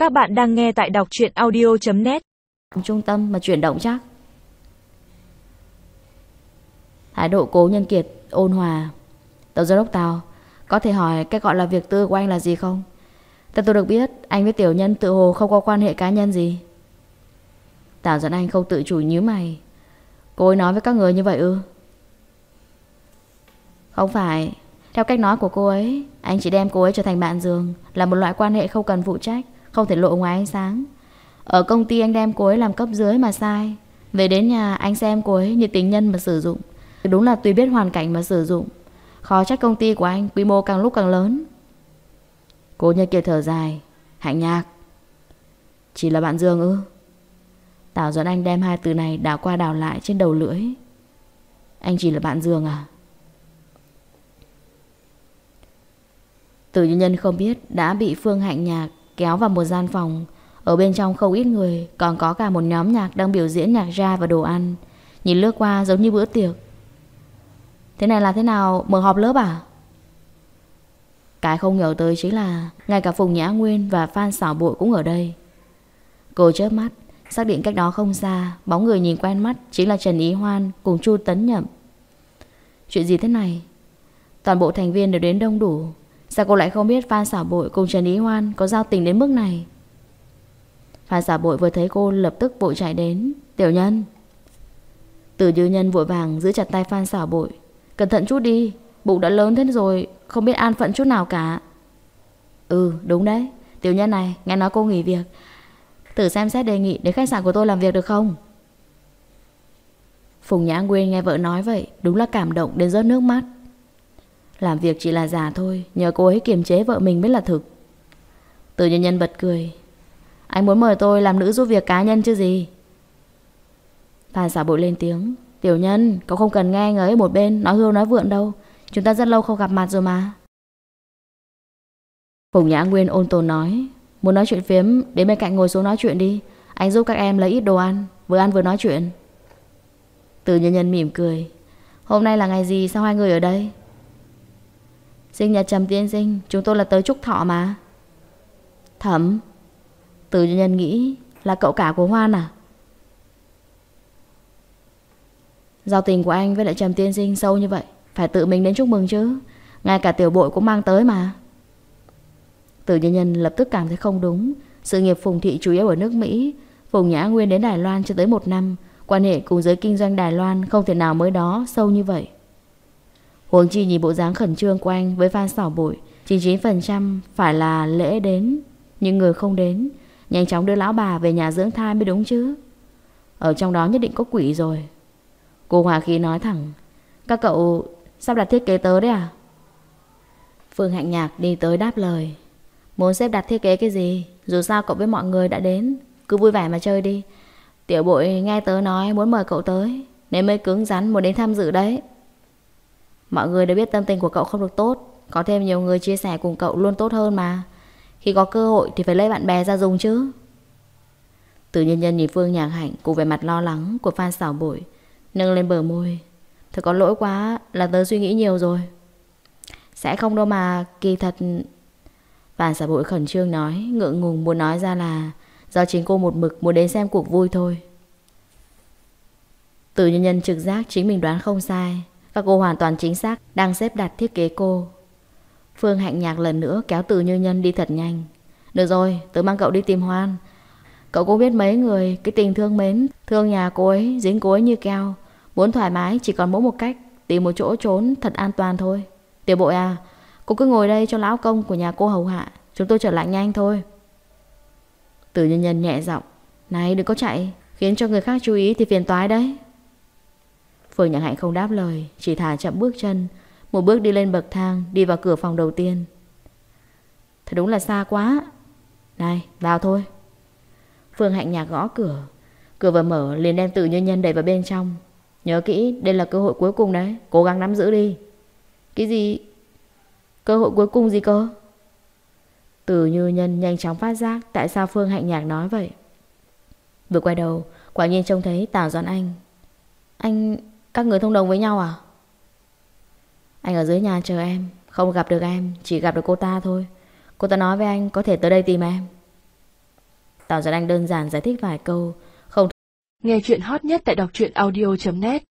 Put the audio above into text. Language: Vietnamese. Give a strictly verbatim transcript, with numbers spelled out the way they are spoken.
Các bạn đang nghe tại đọc truyện audio chấm net. Trung tâm mà chuyển động chắc. Thái độ Cố Nhân Kiệt ôn hòa. Tổng giám đốc Tào, có thể hỏi cái gọi là việc tư của anh là gì không? Theo tôi được biết, anh với tiểu nhân tự hồ không có quan hệ cá nhân gì. Tào Doãn Anh không tự chủ nhíu mày. Cô ấy nói với các người như vậy ư? Không phải. Theo cách nói của cô ấy, anh chỉ đem cô ấy trở thành bạn giường, là một loại quan hệ không cần phụ trách, không thể lộ ngoài ánh sáng. Ở công ty anh đem cô ấy làm cấp dưới mà sai, về đến nhà anh xem cô ấy như tình nhân mà sử dụng. Đúng là tùy biết hoàn cảnh mà sử dụng. Khó trách công ty của anh quy mô càng lúc càng lớn. Cố Nhân Kiệt thở dài. Hạnh Nhạc, chỉ là bạn giường ư? Tào Doãn Anh đem hai từ này đảo qua đảo lại trên đầu lưỡi. Anh chỉ là bạn giường à? Từ Như Nhân không biết đã bị Phương Hạnh Nhạc kéo vào một gian phòng. Ở bên trong không ít người, còn có cả một nhóm nhạc đang biểu diễn nhạc ra và đồ ăn. Nhìn lướt qua giống như bữa tiệc. Thế này là thế nào, mở họp lớp à? Cái không ngờ tới chính là ngay cả Phùng Nhã Nguyên và Phan Xảo Bội cũng ở đây. Cô chớp mắt, xác định cách đó không xa, bóng người nhìn quen mắt chính là Trần Ý Hoan cùng Chu Tấn Nhậm. Chuyện gì thế này? Toàn bộ thành viên đều đến đông đủ, sao cô lại không biết Phan Xảo Bội cùng Trần Ý Hoan có giao tình đến mức này? Phan Xảo Bội vừa thấy cô lập tức vội chạy đến. Tiểu Nhân. Từ Như Nhân vội vàng giữ chặt tay Phan Xảo Bội. Cẩn thận chút đi, bụng đã lớn thế rồi, không biết an phận chút nào cả. Ừ đúng đấy. Tiểu Nhân này, nghe nói cô nghỉ việc, thử xem xét đề nghị đến khách sạn của tôi làm việc được không? Phùng Nhã Nguyên nghe vợ nói vậy, đúng là cảm động đến rớt nước mắt. Làm việc chỉ là giả thôi, nhờ cô ấy kiềm chế vợ mình mới là thực. Từ Nhân Nhân bật cười. Anh muốn mời tôi làm nữ giúp việc cá nhân chứ gì? Phan Xảo Bội lên tiếng. Tiểu Nhân, cậu không cần nghe anh ấy một bên nói hưu nói vượn đâu, chúng ta rất lâu không gặp mặt rồi mà. Phùng Nhã Nguyên ôn tồn nói. Muốn nói chuyện phiếm, đến bên cạnh ngồi xuống nói chuyện đi. Anh giúp các em lấy ít đồ ăn, vừa ăn vừa nói chuyện. Từ Nhân Nhân mỉm cười. Hôm nay là ngày gì sao hai người ở đây? Sinh nhật Trầm tiên sinh, chúng tôi là tới chúc thọ mà. Thẩm. Từ Nhân Nhân nghĩ là cậu cả của Hoan à? Giao tình của anh với lại Trầm tiên sinh sâu như vậy, phải tự mình đến chúc mừng chứ. Ngay cả Tiểu Bội cũng mang tới mà. Từ Nhân Nhân lập tức cảm thấy không đúng. Sự nghiệp Phùng thị chủ yếu ở nước Mỹ, Phùng Nhã Nguyên đến Đài Loan chưa tới một năm, quan hệ cùng giới kinh doanh Đài Loan không thể nào mới đó sâu như vậy. Huống chi nhìn bộ dáng khẩn trương của anh với Phan Xảo Bội, chín mươi chín phần trăm phải là lễ đến, nhưng người không đến, nhanh chóng đưa lão bà về nhà dưỡng thai mới đúng chứ. Ở trong đó nhất định có quỷ rồi. Cô hòa khí nói thẳng. Các cậu sắp đặt thiết kế tớ đấy à? Phương Hạnh Nhạc đi tới đáp lời. Muốn xếp đặt thiết kế cái gì? Dù sao cậu với mọi người đã đến, cứ vui vẻ mà chơi đi. Tiểu Bội nghe tớ nói muốn mời cậu tới, nên mới cứng rắn muốn đến tham dự đấy. Mọi người đều biết tâm tình của cậu không được tốt, có thêm nhiều người chia sẻ cùng cậu luôn tốt hơn mà. Khi có cơ hội thì phải lấy bạn bè ra dùng chứ. Từ Nhân Nhân nhìn Phương Nhạc Hạnh cùng vẻ mặt lo lắng của Phan Xảo Bội, nâng lên bờ môi. Thật có lỗi quá, là tớ suy nghĩ nhiều rồi. Sẽ không đâu mà, kỳ thật. Phan Xảo Bội khẩn trương nói, ngượng ngùng muốn nói ra là do chính cô một mực muốn đến xem cuộc vui thôi. Từ Nhân Nhân trực giác chính mình đoán không sai, các cô hoàn toàn chính xác đang xếp đặt thiết kế cô. Phương Hạnh Nhạc lần nữa kéo Từ Như Nhân đi thật nhanh. Được rồi, tớ mang cậu đi tìm Hoan. Cậu cũng biết mấy người cái tình thương mến, thương nhà cô ấy, dính cô ấy như keo. Muốn thoải mái chỉ còn mỗi một cách, tìm một chỗ trốn thật an toàn thôi. Tiểu Bội à, cô cứ ngồi đây cho lão công của nhà cô hầu hạ, chúng tôi trở lại nhanh thôi. Từ Nhân Nhân nhẹ giọng. Này đừng có chạy, khiến cho người khác chú ý thì phiền toái đấy. Phương Nhạc Hạnh không đáp lời, chỉ thả chậm bước chân, một bước đi lên bậc thang, đi vào cửa phòng đầu tiên. Thật đúng là xa quá. Này, vào thôi. Phương Hạnh Nhạc gõ cửa. Cửa vừa mở liền đem Từ Như Nhân đẩy vào bên trong. Nhớ kỹ, đây là cơ hội cuối cùng đấy, cố gắng nắm giữ đi. Cái gì? Cơ hội cuối cùng gì cơ? Từ Như Nhân nhanh chóng phát giác tại sao Phương Hạnh Nhạc nói vậy. Vừa quay đầu, quả nhiên trông thấy Tào Doãn Anh. Anh... các người thông đồng với nhau à? Anh ở dưới nhà chờ em, không gặp được em, chỉ gặp được cô ta thôi. Cô ta nói với anh có thể tới đây tìm em. Tào Giật Anh đơn giản giải thích vài câu. Không. Nghe chuyện hot nhất tại đọc truyện audio chấm net.